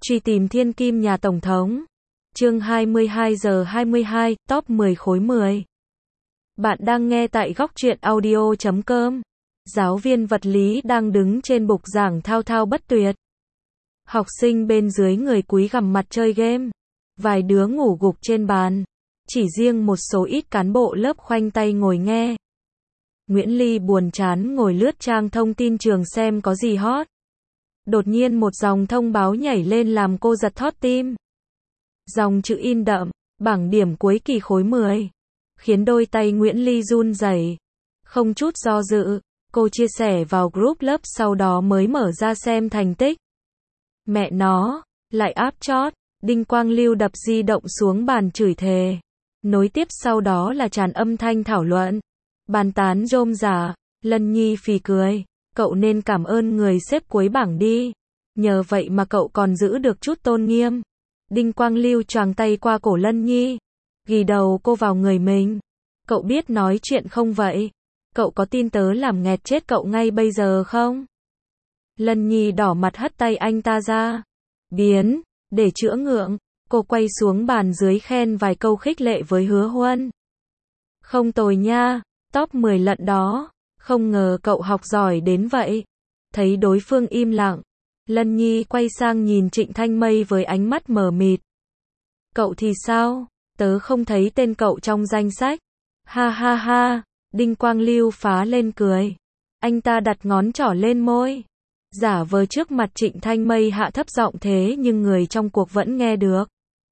Truy tìm thiên kim nhà Tổng thống. Chương 22 giờ 22, top 10 khối 10. Bạn đang nghe tại góc truyện audio.com. Giáo viên vật lý đang đứng trên bục giảng thao thao bất tuyệt. Học sinh bên dưới người cúi gằm mặt chơi game. Vài đứa ngủ gục trên bàn. Chỉ riêng một số ít cán bộ lớp khoanh tay ngồi nghe. Nguyễn Ly buồn chán ngồi lướt trang thông tin trường xem có gì hot. Đột nhiên một dòng thông báo nhảy lên làm cô giật thót tim. Dòng chữ in đậm, bảng điểm cuối kỳ khối 10. Khiến đôi tay Nguyễn Ly run rẩy. Không chút do dự, cô chia sẻ vào group lớp sau đó mới mở ra xem thành tích. Mẹ nó, lại áp chót, Đinh Quang Lưu đập di động xuống bàn chửi thề. Nối tiếp sau đó là tràn âm thanh thảo luận. Bàn tán rôm rả, Lân Nhi phì cười. Cậu nên cảm ơn người xếp cuối bảng đi. Nhờ vậy mà cậu còn giữ được chút tôn nghiêm. Đinh Quang Lưu choàng tay qua cổ Lân Nhi. Ghi đầu cô vào người mình. Cậu biết nói chuyện không vậy? Cậu có tin tớ làm nghẹt chết cậu ngay bây giờ không? Lân Nhi đỏ mặt hất tay anh ta ra. Biến, để chữa ngượng. Cô quay xuống bàn dưới khen vài câu khích lệ với Hứa Huân. Không tồi nha, top 10 lận đó. Không ngờ cậu học giỏi đến vậy. Thấy đối phương im lặng, Lân Nhi quay sang nhìn Trịnh Thanh Mây với ánh mắt mờ mịt. Cậu thì sao? Tớ không thấy tên cậu trong danh sách. Ha ha ha, Đinh Quang Lưu phá lên cười. Anh ta đặt ngón trỏ lên môi. Giả vờ trước mặt Trịnh Thanh Mây hạ thấp giọng thế nhưng người trong cuộc vẫn nghe được.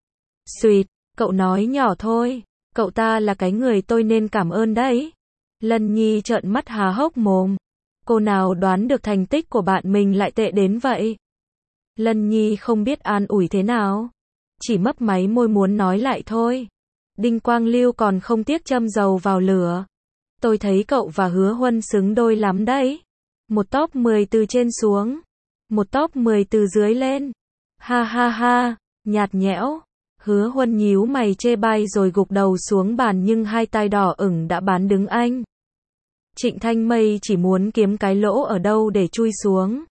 Xuyệt, cậu nói nhỏ thôi. Cậu ta là cái người tôi nên cảm ơn đấy. Lân Nhi trợn mắt há hốc mồm. Cô nào đoán được thành tích của bạn mình lại tệ đến vậy? Lân Nhi không biết an ủi thế nào. Chỉ mấp máy môi muốn nói lại thôi. Đinh Quang Lưu còn không tiếc châm dầu vào lửa. Tôi thấy cậu và Hứa Huân xứng đôi lắm đấy. Một top 10 từ trên xuống. Một top 10 từ dưới lên. Ha ha ha, nhạt nhẽo. Hứa Huân nhíu mày chê bai rồi gục đầu xuống bàn nhưng hai tai đỏ ửng đã bán đứng anh. Trịnh Thanh Mây chỉ muốn kiếm cái lỗ ở đâu để chui xuống.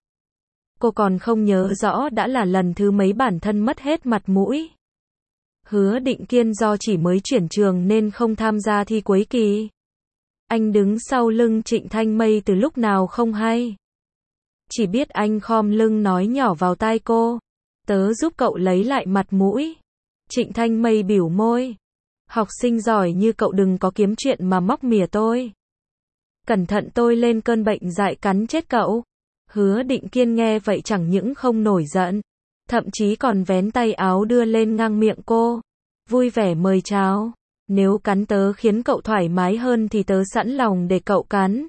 Cô còn không nhớ rõ đã là lần thứ mấy bản thân mất hết mặt mũi. Hứa Định Kiên do chỉ mới chuyển trường nên không tham gia thi cuối kỳ. Anh đứng sau lưng Trịnh Thanh Mây từ lúc nào không hay. Chỉ biết anh khom lưng nói nhỏ vào tai cô. Tớ giúp cậu lấy lại mặt mũi. Trịnh Thanh Mây bỉu môi. Học sinh giỏi như cậu đừng có kiếm chuyện mà móc mỉa tôi. Cẩn thận tôi lên cơn bệnh dại cắn chết cậu. Hứa Định Kiên nghe vậy chẳng những không nổi giận. Thậm chí còn vén tay áo đưa lên ngang miệng cô. Vui vẻ mời chào. Nếu cắn tớ khiến cậu thoải mái hơn thì tớ sẵn lòng để cậu cắn.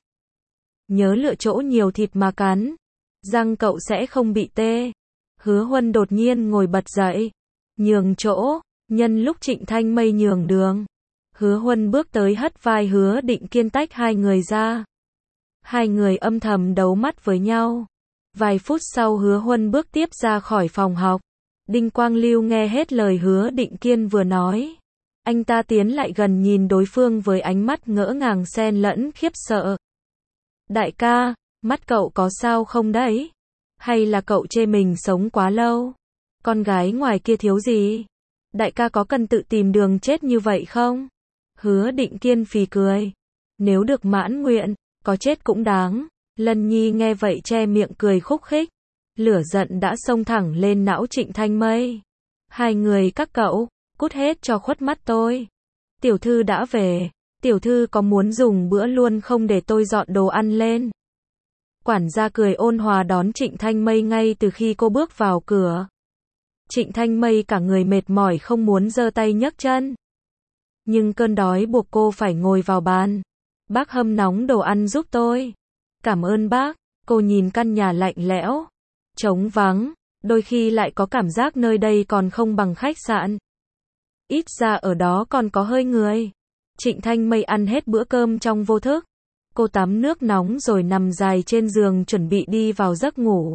Nhớ lựa chỗ nhiều thịt mà cắn. Răng cậu sẽ không bị tê. Hứa Huân đột nhiên ngồi bật dậy. Nhường chỗ. Nhân lúc Trịnh Thanh Mây nhường đường. Hứa Huân bước tới hất vai Hứa Định Kiên tách hai người ra. Hai người âm thầm đấu mắt với nhau. Vài phút sau Hứa Huân bước tiếp ra khỏi phòng học. Đinh Quang Lưu nghe hết lời Hứa Định Kiên vừa nói. Anh ta tiến lại gần nhìn đối phương với ánh mắt ngỡ ngàng xen lẫn khiếp sợ. Đại ca, mắt cậu có sao không đấy? Hay là cậu chê mình sống quá lâu? Con gái ngoài kia thiếu gì? Đại ca có cần tự tìm đường chết như vậy không? Hứa Định Kiên phì cười. Nếu được mãn nguyện, có chết cũng đáng. Lân Nhi nghe vậy che miệng cười khúc khích. Lửa giận đã xông thẳng lên não Trịnh Thanh Mây. Hai người các cậu, cút hết cho khuất mắt tôi. Tiểu thư đã về. Tiểu thư có muốn dùng bữa luôn không để tôi dọn đồ ăn lên? Quản gia cười ôn hòa đón Trịnh Thanh Mây ngay từ khi cô bước vào cửa. Trịnh Thanh Mây cả người mệt mỏi không muốn giơ tay nhấc chân. Nhưng cơn đói buộc cô phải ngồi vào bàn. Bác hâm nóng đồ ăn giúp tôi. Cảm ơn bác. Cô nhìn căn nhà lạnh lẽo, trống vắng, đôi khi lại có cảm giác nơi đây còn không bằng khách sạn. Ít ra ở đó còn có hơi người. Trịnh Thanh Mây ăn hết bữa cơm trong vô thức. Cô tắm nước nóng rồi nằm dài trên giường chuẩn bị đi vào giấc ngủ.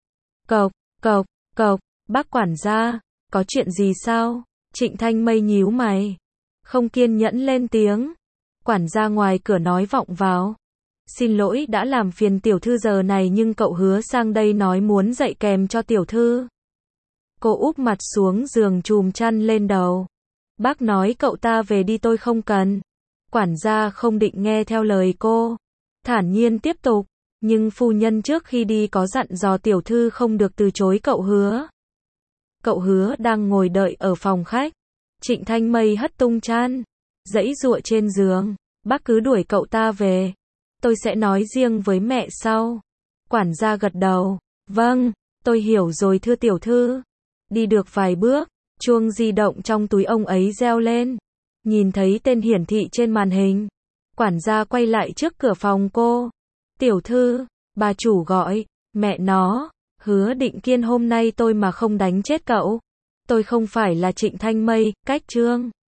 Cộc, cộc, cộc, bác quản gia, có chuyện gì sao? Trịnh Thanh Mây nhíu mày. Không kiên nhẫn lên tiếng. Quản gia ngoài cửa nói vọng vào. Xin lỗi đã làm phiền tiểu thư giờ này nhưng cậu hứa sang đây nói muốn dạy kèm cho tiểu thư. Cô úp mặt xuống giường chùm chăn lên đầu. Bác nói cậu ta về đi, tôi không cần. Quản gia không định nghe theo lời cô. Thản nhiên tiếp tục. Nhưng phu nhân trước khi đi có dặn dò tiểu thư không được từ chối cậu Hứa. Cậu Hứa đang ngồi đợi ở phòng khách. Trịnh Thanh Mây hất tung chăn, giãy giụa trên giường. Bác cứ đuổi cậu ta về. Tôi sẽ nói riêng với mẹ sau. Quản gia gật đầu. Vâng, tôi hiểu rồi thưa tiểu thư. Đi được vài bước, chuông di động trong túi ông ấy reo lên. Nhìn thấy tên hiển thị trên màn hình. Quản gia quay lại trước cửa phòng cô. Tiểu thư, bà chủ gọi. Mẹ nó, Hứa Định Kiên hôm nay tôi mà không đánh chết cậu. Tôi không phải là Trịnh Thanh Mây, cách chương.